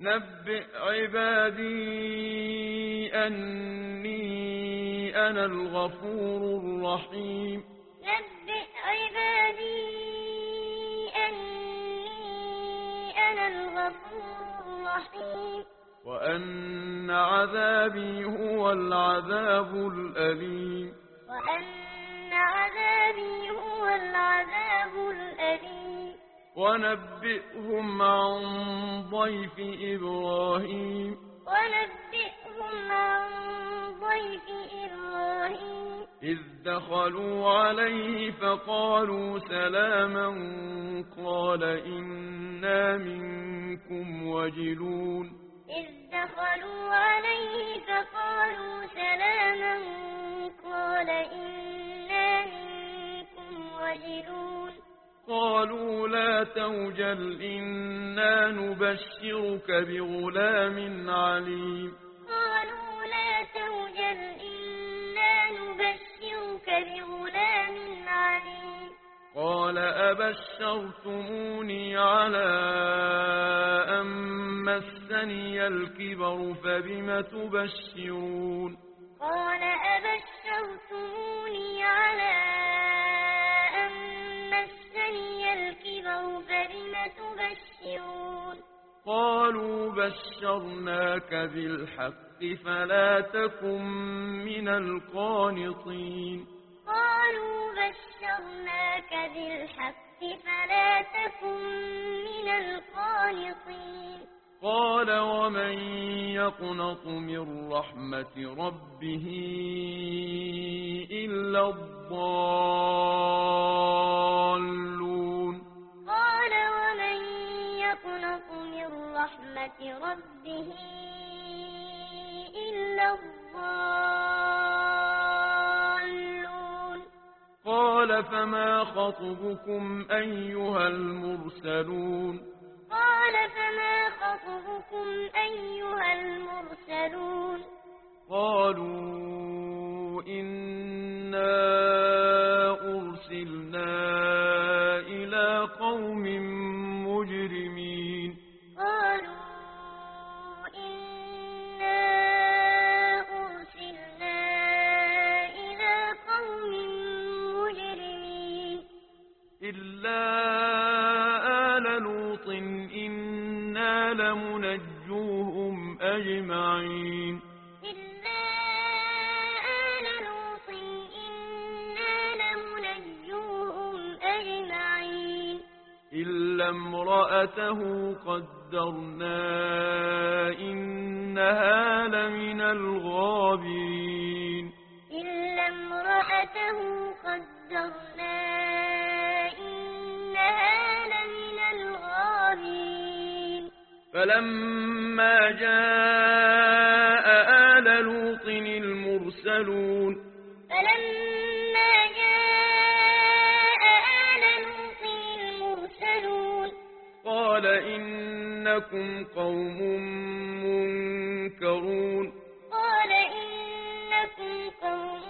نبئ عبادي أني أنا الغفور الرحيم نبئ عبادي أني أنا الغفور الرحيم وأن عذابي هو العذاب الأليم وأن عذابي هو العذاب الأليم ونبئهم عن ضيف إبراهيم ونبئهم عن ضيف إبراهيم إذ دخلوا عليه فقالوا سلاما قال إنا منكم وجلون إذ دخلوا عليه فقالوا سلاما قال إنا منكم وجلون قالوا لا توجل إنا نبشرك بغلام عليم قالوا لا توجل إنا نبشرك بغلام عليم قال أبشرتموني على أن مسني الكبر فبم تبشرون قال أبشرتموني على أن مسني الكبر فبم تبشرون قالوا بشرناك بالحق فلا تكن من القانطين قالوا بشرناك بالحق فلا تكن من القانطين قال ومن يقنط من رحمة ربه إلا الضالون قال ومن يقنط من رحمة ربه إلا الضالون قال فما خطبكم أيها المرسلون قال فما خطبكم أيها المرسلون قالوا إنا أرسلنا إلى قوم مجرمين قالوا إنا أرسلنا إلى قوم مجرمين إلا آل لوط إنا لمنجوهم أجمعين إلا آل لوط إنا لمنجوهم أجمعين إلا امرأته قدرنا إنها لمن الغابرين إلا امرأته قدرنا إنها لمن الغابرين فلما جاء آل لوط المرسلون فلما جاء آل لوط المرسلون قال إنكم قوم منكرون قال إنكم قوم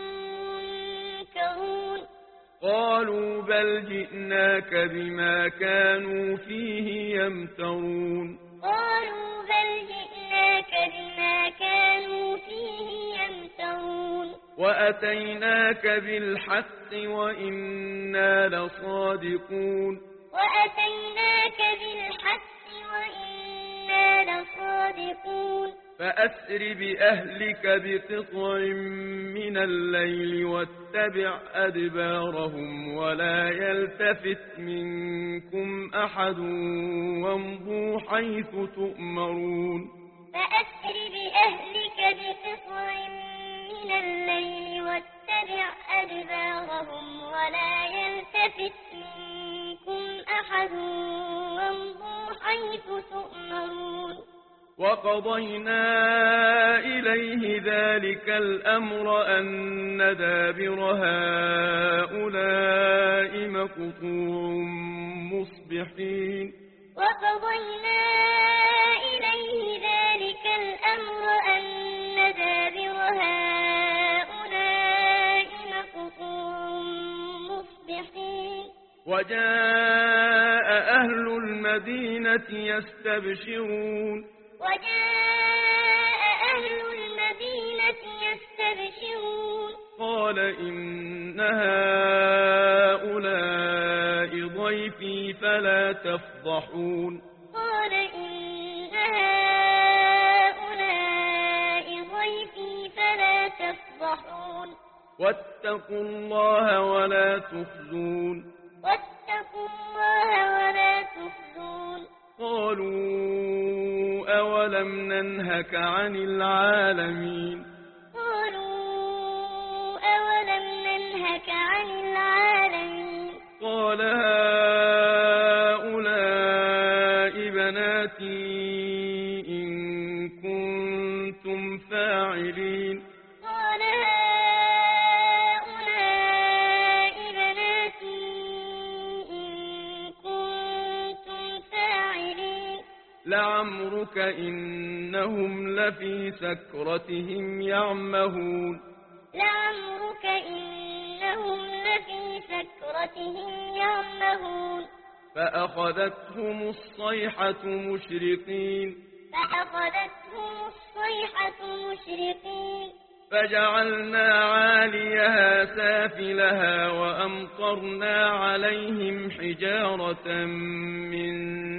منكرون قالوا بل جئناك بما كانوا فيه يمترون قالوا بل جئناك بما كانوا فيه يمترون وأتيناك بالحق وإنا لصادقون وأتيناك بالحق وإنا لصادقون فأسر بأهلك بقطع من الليل واتبع أدبارهم ولا يلتفت منكم أحد وامضوا حيث تؤمرون فأسر بأهلك بقطع من الليل واتبع أدبارهم ولا يلتفت منكم أحد وامضوا حيث تؤمرون وقضينا إليه ذلك الأمر أن دابر هؤلاء مقطوع مصبحين وقضينا إليه ذلك الأمر أن دابر هؤلاء مقطوع مصبحين وجاء أهل المدينة المدينة يستبشرون وجاء أهل المدينة يستبشرون قال إن هؤلاء ضيفي فلا تفضحون قال إن هؤلاء ضيفي فلا تفضحون واتقوا الله ولا تخزون واتقوا الله ولا تخزون قالوا أولم ننهك عن العالمين قالوا أولم ننهك عن العالمين قال هؤلاء بناتي إن كنتم فاعلين قال هؤلاء بناتي إن كنتم فاعلين لعمرك إنهم لفي سكرتهم يعمهون لعمرك إنهم لفي سكرتهم يعمهون فأخذتهم الصيحة مشرقين فأخذتهم الصيحة مشرقين فجعلنا عاليها سافلها وأمطرنا عليهم حجارة من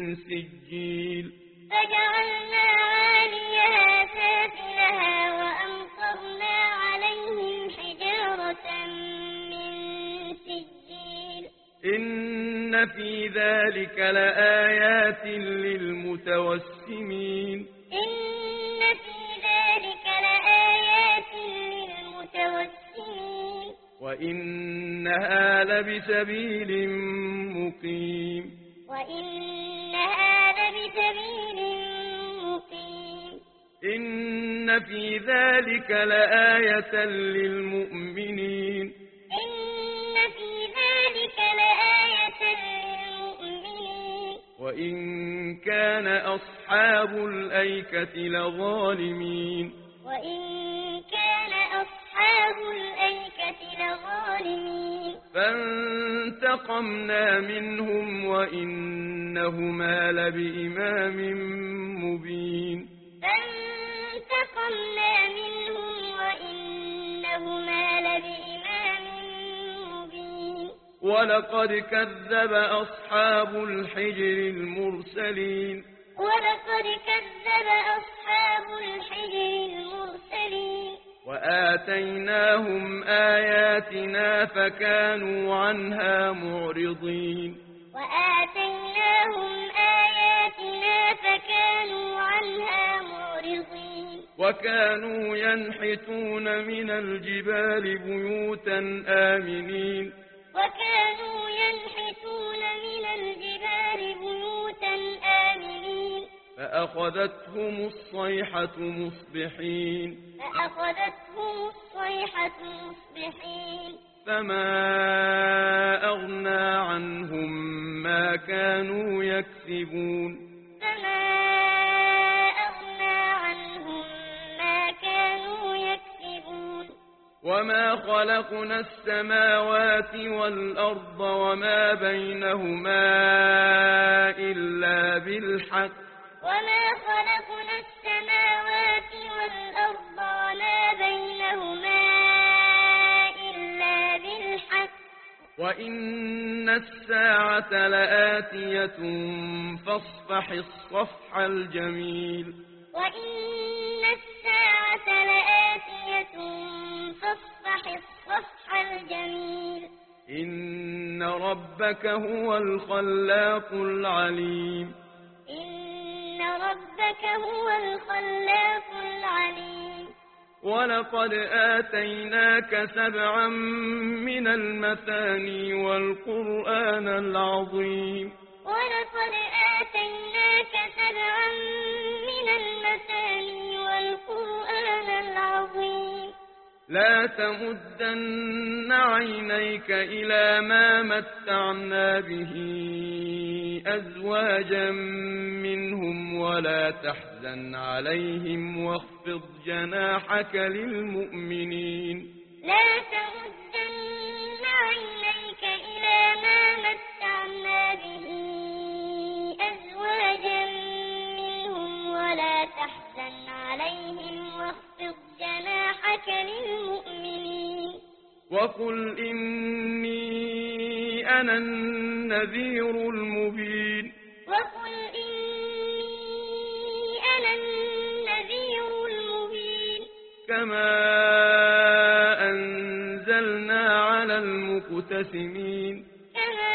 سجيل فجعلنا عاليها سافلها وأمطرنا عليهم حجارة من سجيل إن في ذلك لآيات للمتوسمين إن في ذلك لآيات للمتوسمين وإنها لبسبيل مقيم وإنها لبسبيل مقيم إن في ذلك لآية للمؤمنين إن في ذلك لآية للمؤمنين وإن كان أصحاب الأيكة لظالمين وإن كان أصحاب الأيكة لظالمين فانتقمنا منهم وإنهما لبإمام مبين فانتقمنا منهم وإنهما لبإمام مبين ولقد كذب أصحاب الحجر المرسلين ولقد كذب أصحاب الحجر المرسلين وآتيناهم آياتنا فكانوا عنها معرضين وآتيناهم آياتنا فكانوا عنها معرضين وكانوا ينحتون من الجبال بيوتا آمنين وكانوا ينحتون من الجبال بيوتا آمنين فأخذتهم الصيحة مصبحين فأخذتهم الصيحة مصبحين فما أغنى عنهم ما كانوا يكسبون فما أغنى عنهم ما كانوا يكسبون وما خلقنا السماوات والأرض وما بينهما إلا بالحق وما خلقنا السماوات والأرض وما بينهما إلا بالحق وإن الساعة لآتية فاصفح الصفح الجميل وإن الساعة لآتية فاصفح الصفح الجميل إن ربك هو الخلاق العليم إن ربك هو الخلاق العليم ولقد آتيناك سبعا من المثاني والقرآن العظيم ولقد آتيناك سبعا من المثاني والقرآن العظيم لا تمدن عينيك إلى ما متعنا به أزواجا منهم ولا تحزن عليهم واخفض جناحك للمؤمنين لا تمدن عينيك إلى ما متعنا به أزواجا ولا تحزن عليهم واخفض جناحك للمؤمنين وقل إني أنا النذير المبين وقل إني أنا النذير المبين كما أنزلنا على المقتسمين كما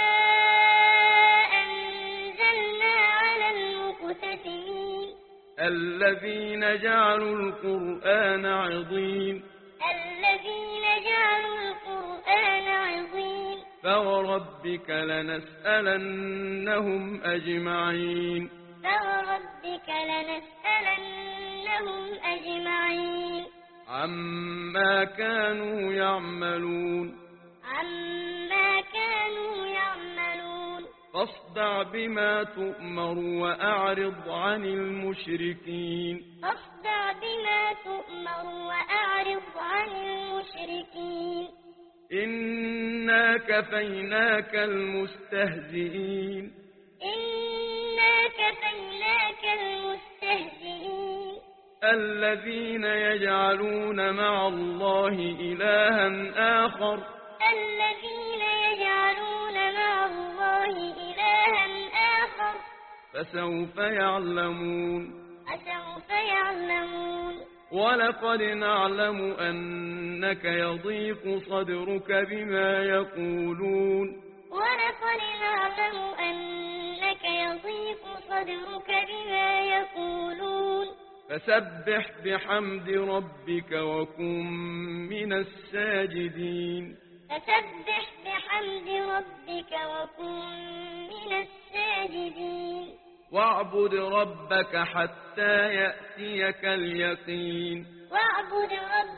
أنزلنا على المقتسمين الذين جعلوا القرآن عضين الذين جعلوا القرآن عضين فوربك لنسألنهم أجمعين فوربك لنسألنهم أجمعين عما كانوا يعملون عما كانوا يعملون فاصدع بما تؤمر وأعرض عن المشركين فاصدع بما تؤمر وأعرض عن المشركين إنا كفيناك المستهزئين إنا كفيناك المستهزئين الذين يجعلون مع الله إلها آخر الذين يجعلون مع الله إلها آخر فسوف يعلمون فسوف يعلمون ولقد نعلم أنك يضيق صدرك بما يقولون ولقد نعلم أنك يضيق صدرك بما يقولون فسبح بحمد ربك وكن من الساجدين فسبح بحمد ربك وكن من الساجدين واعبد ربك حتى يأتيك اليقين واعبد ربك